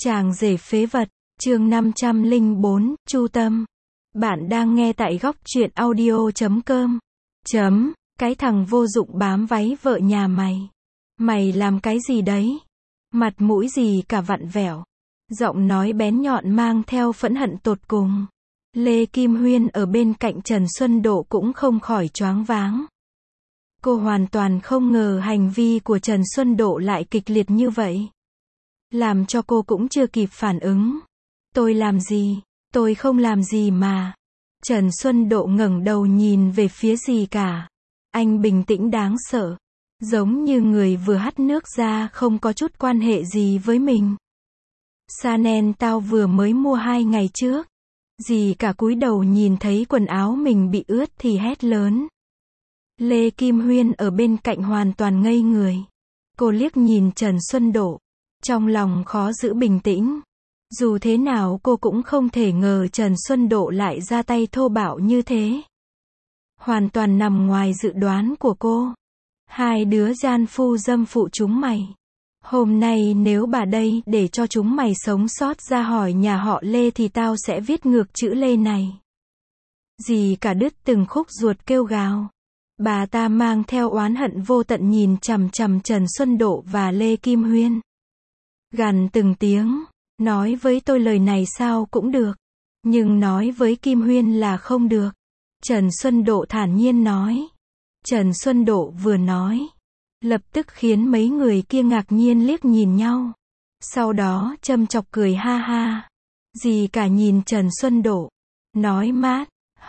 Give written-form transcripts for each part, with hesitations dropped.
Chàng rể phế vật, chương 504, Chu Tâm. Bạn đang nghe tại góc truyện audio.com. Cái thằng vô dụng bám váy vợ nhà mày. Mày làm cái gì đấy? Mặt mũi gì cả vặn vẹo. Giọng nói bén nhọn mang theo phẫn hận tột cùng. Lê Kim Huyên ở bên cạnh Trần Xuân Độ cũng không khỏi choáng váng. Cô hoàn toàn không ngờ hành vi của Trần Xuân Độ lại kịch liệt như vậy. Làm cho cô cũng chưa kịp phản ứng. Tôi làm gì? Tôi không làm gì mà. Trần Xuân Độ ngẩng đầu nhìn về phía gì cả. Anh bình tĩnh đáng sợ. Giống như người vừa hắt nước ra không có chút quan hệ gì với mình. Chanel tao vừa mới mua 2 ngày trước. Dì cả cúi đầu nhìn thấy quần áo mình bị ướt thì hét lớn. Lê Kim Huyên ở bên cạnh hoàn toàn ngây người. Cô liếc nhìn Trần Xuân Độ. Trong lòng khó giữ bình tĩnh. Dù thế nào cô cũng không thể ngờ Trần Xuân Độ lại ra tay thô bạo như thế. Hoàn toàn nằm ngoài dự đoán của cô. Hai đứa gian phu dâm phụ chúng mày. Hôm nay nếu bà đây để cho chúng mày sống sót ra hỏi nhà họ Lê thì tao sẽ viết ngược chữ Lê này. Dì cả đứt từng khúc ruột kêu gào. Bà ta mang theo oán hận vô tận nhìn chằm chằm Trần Xuân Độ và Lê Kim Huyên. Gằn từng tiếng, nói với tôi lời này sao cũng được, nhưng nói với Kim Huyên là không được. Trần Xuân Độ thản nhiên nói. Trần Xuân Độ vừa nói, lập tức khiến mấy người kia ngạc nhiên liếc nhìn nhau. Sau đó châm chọc cười ha ha. Dì cả nhìn Trần Xuân Độ, nói mát,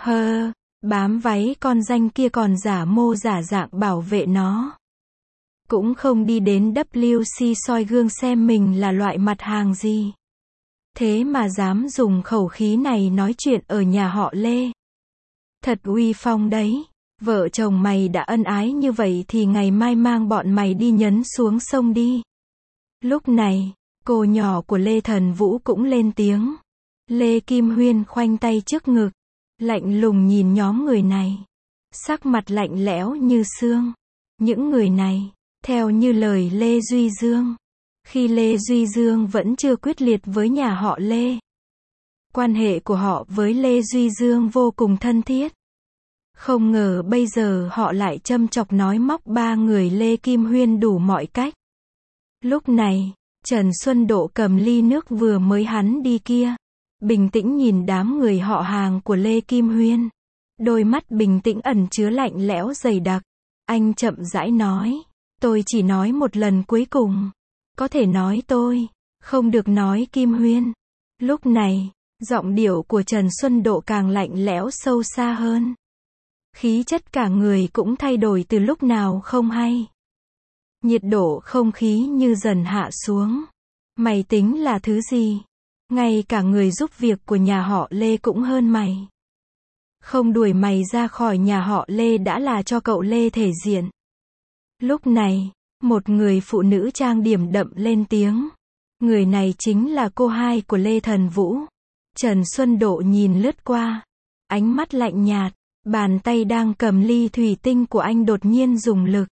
bám váy con danh kia còn giả mô giả dạng bảo vệ nó. Cũng không đi đến WC soi gương xem mình là loại mặt hàng gì. Thế mà dám dùng khẩu khí này nói chuyện ở nhà họ Lê. Thật uy phong đấy. Vợ chồng mày đã ân ái như vậy thì ngày mai mang bọn mày đi nhấn xuống sông đi. Lúc này, cô nhỏ của Lê Thần Vũ cũng lên tiếng. Lê Kim Huyên khoanh tay trước ngực, lạnh lùng nhìn nhóm người này. Sắc mặt lạnh lẽo như xương. Những người này, theo như lời Lê Duy Dương, khi Lê Duy Dương vẫn chưa quyết liệt với nhà họ Lê. Quan hệ của họ với Lê Duy Dương vô cùng thân thiết. Không ngờ bây giờ họ lại châm chọc nói móc ba người Lê Kim Huyên đủ mọi cách. Lúc này, Trần Xuân Độ cầm ly nước vừa mới hắn đi kia. Bình tĩnh nhìn đám người họ hàng của Lê Kim Huyên. Đôi mắt bình tĩnh ẩn chứa lạnh lẽo dày đặc. Anh chậm rãi nói. Tôi chỉ nói một lần cuối cùng. Có thể nói tôi, không được nói Kim Huyên. Lúc này, giọng điệu của Trần Xuân Độ càng lạnh lẽo sâu xa hơn. Khí chất cả người cũng thay đổi từ lúc nào không hay. Nhiệt độ không khí như dần hạ xuống. Mày tính là thứ gì? Ngay cả người giúp việc của nhà họ Lê cũng hơn mày. Không đuổi mày ra khỏi nhà họ Lê đã là cho cậu Lê thể diện. Lúc này, một người phụ nữ trang điểm đậm lên tiếng. Người này chính là cô hai của Lê Thần Vũ. Trần Xuân Độ nhìn lướt qua. Ánh mắt lạnh nhạt. Bàn tay đang cầm ly thủy tinh của anh đột nhiên dùng lực.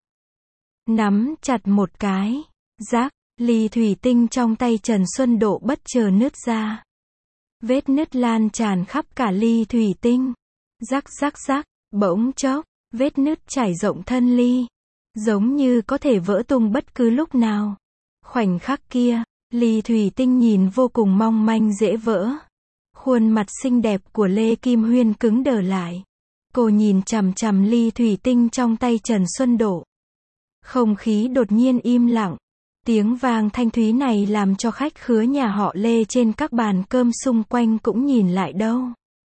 Nắm chặt một cái. Rác, ly thủy tinh trong tay Trần Xuân Độ bất chợt nứt ra. Vết nứt lan tràn khắp cả ly thủy tinh. Rắc rắc rắc, bỗng chốc, vết nứt trải rộng thân ly. Giống như có thể vỡ tung bất cứ lúc nào. Khoảnh khắc kia, ly thủy tinh nhìn vô cùng mong manh dễ vỡ. Khuôn mặt xinh đẹp của Lê Kim Huyên cứng đờ lại. Cô nhìn chằm chằm ly thủy tinh trong tay Trần Xuân Độ. Không khí đột nhiên im lặng. Tiếng vang thanh thúy này làm cho khách khứa nhà họ Lê trên các bàn cơm xung quanh cũng nhìn lại đâu.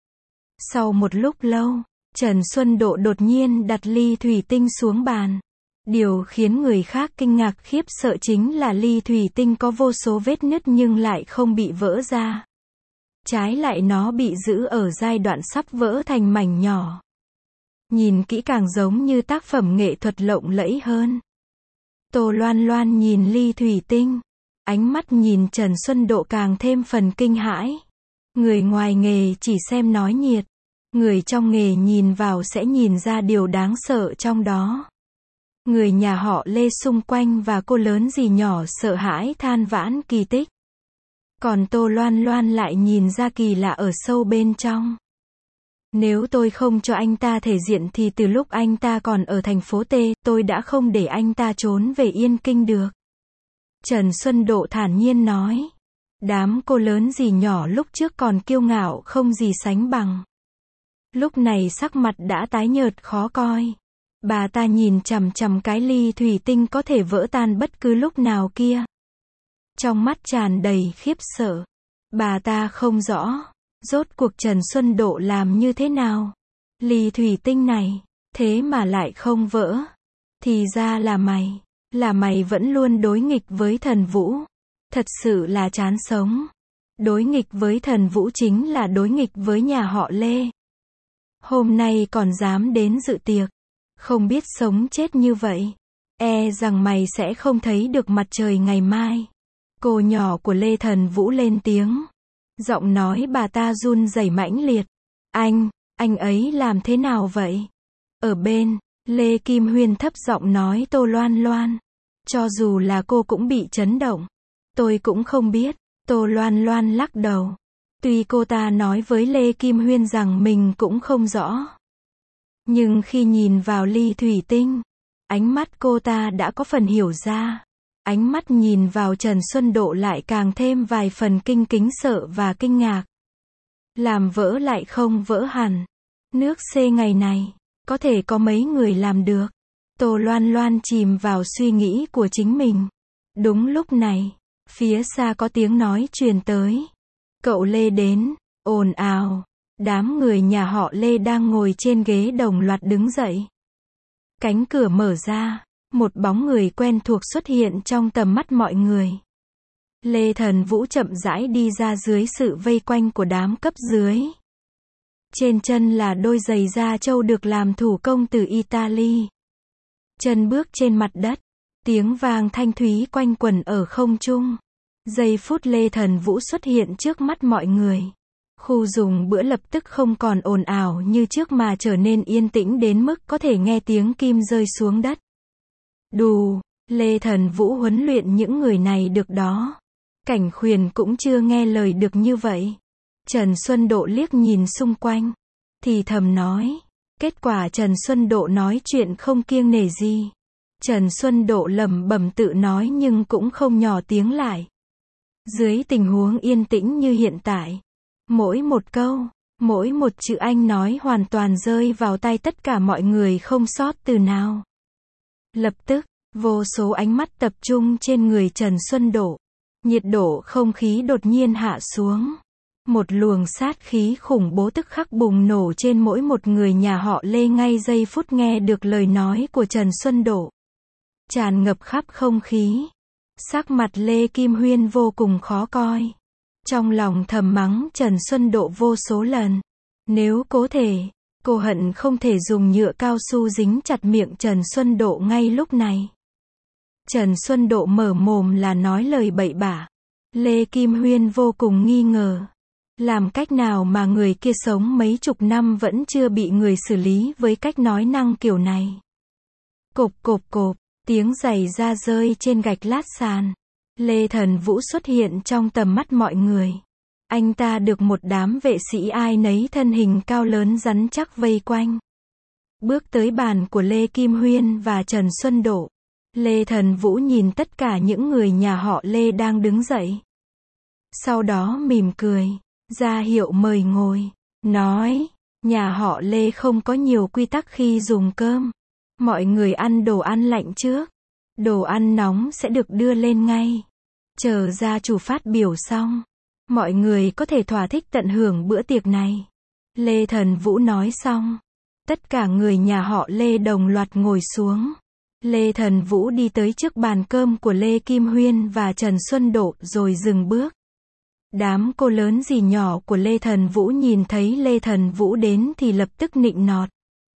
Sau một lúc lâu, Trần Xuân Độ đột nhiên đặt ly thủy tinh xuống bàn. Điều khiến người khác kinh ngạc khiếp sợ chính là ly thủy tinh có vô số vết nứt nhưng lại không bị vỡ ra. Trái lại nó bị giữ ở giai đoạn sắp vỡ thành mảnh nhỏ. Nhìn kỹ càng giống như tác phẩm nghệ thuật lộng lẫy hơn. Tô Loan Loan nhìn ly thủy tinh. Ánh mắt nhìn Trần Xuân Độ càng thêm phần kinh hãi. Người ngoài nghề chỉ xem nói nhiệt. Người trong nghề nhìn vào sẽ nhìn ra điều đáng sợ trong đó. Người nhà họ Lê xung quanh và cô lớn dì nhỏ sợ hãi than vãn kỳ tích. Còn Tô Loan Loan lại nhìn ra kỳ lạ ở sâu bên trong. Nếu tôi không cho anh ta thể diện thì từ lúc anh ta còn ở thành phố T, tôi đã không để anh ta trốn về Yên Kinh được. Trần Xuân Độ thản nhiên nói. Đám cô lớn gì nhỏ lúc trước còn kiêu ngạo không gì sánh bằng. Lúc này sắc mặt đã tái nhợt khó coi. Bà ta nhìn chằm chằm cái ly thủy tinh có thể vỡ tan bất cứ lúc nào kia. Trong mắt tràn đầy khiếp sợ. Bà ta không rõ, rốt cuộc Trần Xuân Độ làm như thế nào. Ly thủy tinh này, thế mà lại không vỡ. Thì ra là mày vẫn luôn đối nghịch với Thần Vũ. Thật sự là chán sống. Đối nghịch với Thần Vũ chính là đối nghịch với nhà họ Lê. Hôm nay còn dám đến dự tiệc. Không biết sống chết như vậy. E rằng mày sẽ không thấy được mặt trời ngày mai. Cô nhỏ của Lê Thần Vũ lên tiếng. Giọng nói bà ta run rẩy mãnh liệt. Anh ấy làm thế nào vậy? Ở bên, Lê Kim Huyên thấp giọng nói Tô Loan Loan. Cho dù là cô cũng bị chấn động. Tôi cũng không biết. Tô Loan Loan lắc đầu. Tuy cô ta nói với Lê Kim Huyên rằng mình cũng không rõ. Nhưng khi nhìn vào ly thủy tinh, ánh mắt cô ta đã có phần hiểu ra. Ánh mắt nhìn vào Trần Xuân Độ lại càng thêm vài phần kinh kính sợ và kinh ngạc. Làm vỡ lại không vỡ hẳn. Nước C ngày này, có thể có mấy người làm được. Tô Loan Loan chìm vào suy nghĩ của chính mình. Đúng lúc này, phía xa có tiếng nói truyền tới. Cậu Lê đến, ồn ào. Đám người nhà họ Lê đang ngồi trên ghế đồng loạt đứng dậy. Cánh cửa mở ra, một bóng người quen thuộc xuất hiện trong tầm mắt mọi người. Lê Thần Vũ chậm rãi đi ra dưới sự vây quanh của đám cấp dưới. Trên chân là đôi giày da trâu được làm thủ công từ Italy. Chân bước trên mặt đất, tiếng vang thanh thúy quanh quẩn ở không trung. Giây phút Lê Thần Vũ xuất hiện trước mắt mọi người. Khu dùng bữa lập tức không còn ồn ào như trước mà trở nên yên tĩnh đến mức có thể nghe tiếng kim rơi xuống đất. Đù, Lê Thần Vũ huấn luyện những người này được đó. Cảnh Khuyển cũng chưa nghe lời được như vậy. Trần Xuân Độ liếc nhìn xung quanh, thì thầm nói. Kết quả Trần Xuân Độ nói chuyện không kiêng nể gì. Trần Xuân Độ lẩm bẩm tự nói nhưng cũng không nhỏ tiếng lại. Dưới tình huống yên tĩnh như hiện tại, mỗi một câu, mỗi một chữ anh nói hoàn toàn rơi vào tai tất cả mọi người không sót từ nào. Lập tức, vô số ánh mắt tập trung trên người Trần Xuân Độ. Nhiệt độ không khí đột nhiên hạ xuống. Một luồng sát khí khủng bố tức khắc bùng nổ trên mỗi một người nhà họ Lê ngay giây phút nghe được lời nói của Trần Xuân Độ. Tràn ngập khắp không khí. Sắc mặt Lê Kim Huyên vô cùng khó coi. Trong lòng thầm mắng Trần Xuân Độ vô số lần. Nếu có thể, cô hận không thể dùng nhựa cao su dính chặt miệng Trần Xuân Độ ngay lúc này. Trần Xuân Độ mở mồm là nói lời bậy bạ. Lê Kim Huyên vô cùng nghi ngờ. Làm cách nào mà người kia sống mấy chục năm vẫn chưa bị người xử lý với cách nói năng kiểu này. Cộp cộp cộp, tiếng giày da rơi trên gạch lát sàn. Lê Thần Vũ xuất hiện trong tầm mắt mọi người. Anh ta được một đám vệ sĩ ai nấy thân hình cao lớn rắn chắc vây quanh. Bước tới bàn của Lê Kim Huyên và Trần Xuân Độ. Lê Thần Vũ nhìn tất cả những người nhà họ Lê đang đứng dậy. Sau đó mỉm cười, ra hiệu mời ngồi. Nói, nhà họ Lê không có nhiều quy tắc khi dùng cơm. Mọi người ăn đồ ăn lạnh trước. Đồ ăn nóng sẽ được đưa lên ngay. Chờ gia chủ phát biểu xong, mọi người có thể thỏa thích tận hưởng bữa tiệc này. Lê Thần Vũ nói xong. Tất cả người nhà họ Lê đồng loạt ngồi xuống. Lê Thần Vũ đi tới trước bàn cơm của Lê Kim Huyên và Trần Xuân Độ rồi dừng bước. Đám cô lớn gì nhỏ của Lê Thần Vũ nhìn thấy Lê Thần Vũ đến thì lập tức nịnh nọt.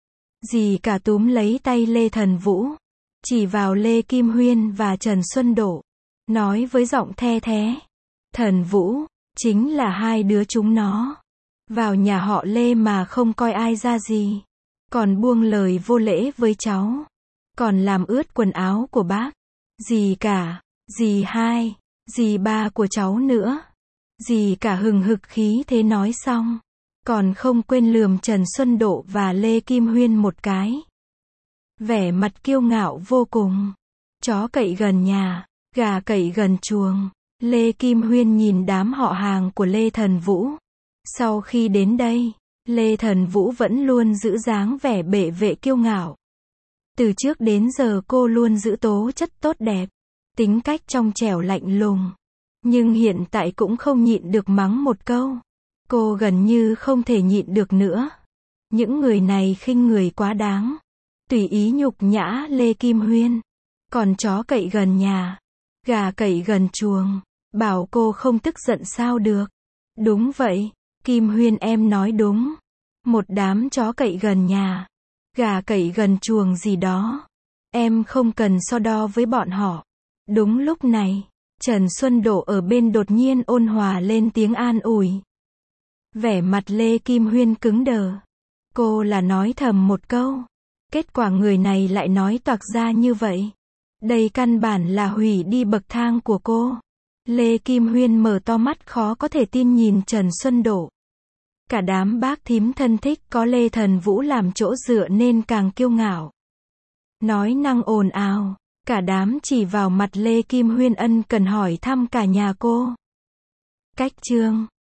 Dì cả túm lấy tay Lê Thần Vũ, chỉ vào Lê Kim Huyên và Trần Xuân Độ, nói với giọng the thé. Thần Vũ, chính là hai đứa chúng nó. Vào nhà họ Lê mà không coi ai ra gì. Còn buông lời vô lễ với cháu. Còn làm ướt quần áo của bác. Dì cả, dì hai, dì ba của cháu nữa. Gì cả hừng hực khí thế nói xong. Còn không quên lườm Trần Xuân Độ và Lê Kim Huyên một cái. Vẻ mặt kiêu ngạo vô cùng. Chó cậy gần nhà, gà cậy gần chuồng. Lê Kim Huyên nhìn đám họ hàng của Lê Thần Vũ. Sau khi đến đây, Lê Thần Vũ vẫn luôn giữ dáng vẻ bệ vệ kiêu ngạo. Từ trước đến giờ cô luôn giữ tố chất tốt đẹp, tính cách trong trẻo lạnh lùng. Nhưng hiện tại cũng không nhịn được mắng một câu. Cô gần như không thể nhịn được nữa. Những người này khinh người quá đáng. Tùy ý nhục nhã Lê Kim Huyên. Còn chó cậy gần nhà, gà cậy gần chuồng. Bảo cô không tức giận sao được. Đúng vậy, Kim Huyên em nói đúng. Một đám chó cậy gần nhà, gà cậy gần chuồng gì đó. Em không cần so đo với bọn họ. Đúng lúc này, Trần Xuân Độ ở bên đột nhiên ôn hòa lên tiếng an ủi. Vẻ mặt Lê Kim Huyên cứng đờ. Cô là nói thầm một câu. Kết quả người này lại nói toạc ra như vậy. Đây căn bản là hủy đi bậc thang của cô. Lê Kim Huyên mở to mắt khó có thể tin nhìn Trần Xuân Độ. Cả đám bác thím thân thích có Lê Thần Vũ làm chỗ dựa nên càng kiêu ngạo. Nói năng ồn ào, cả đám chỉ vào mặt Lê Kim Huyên ân cần hỏi thăm cả nhà cô. Cách chương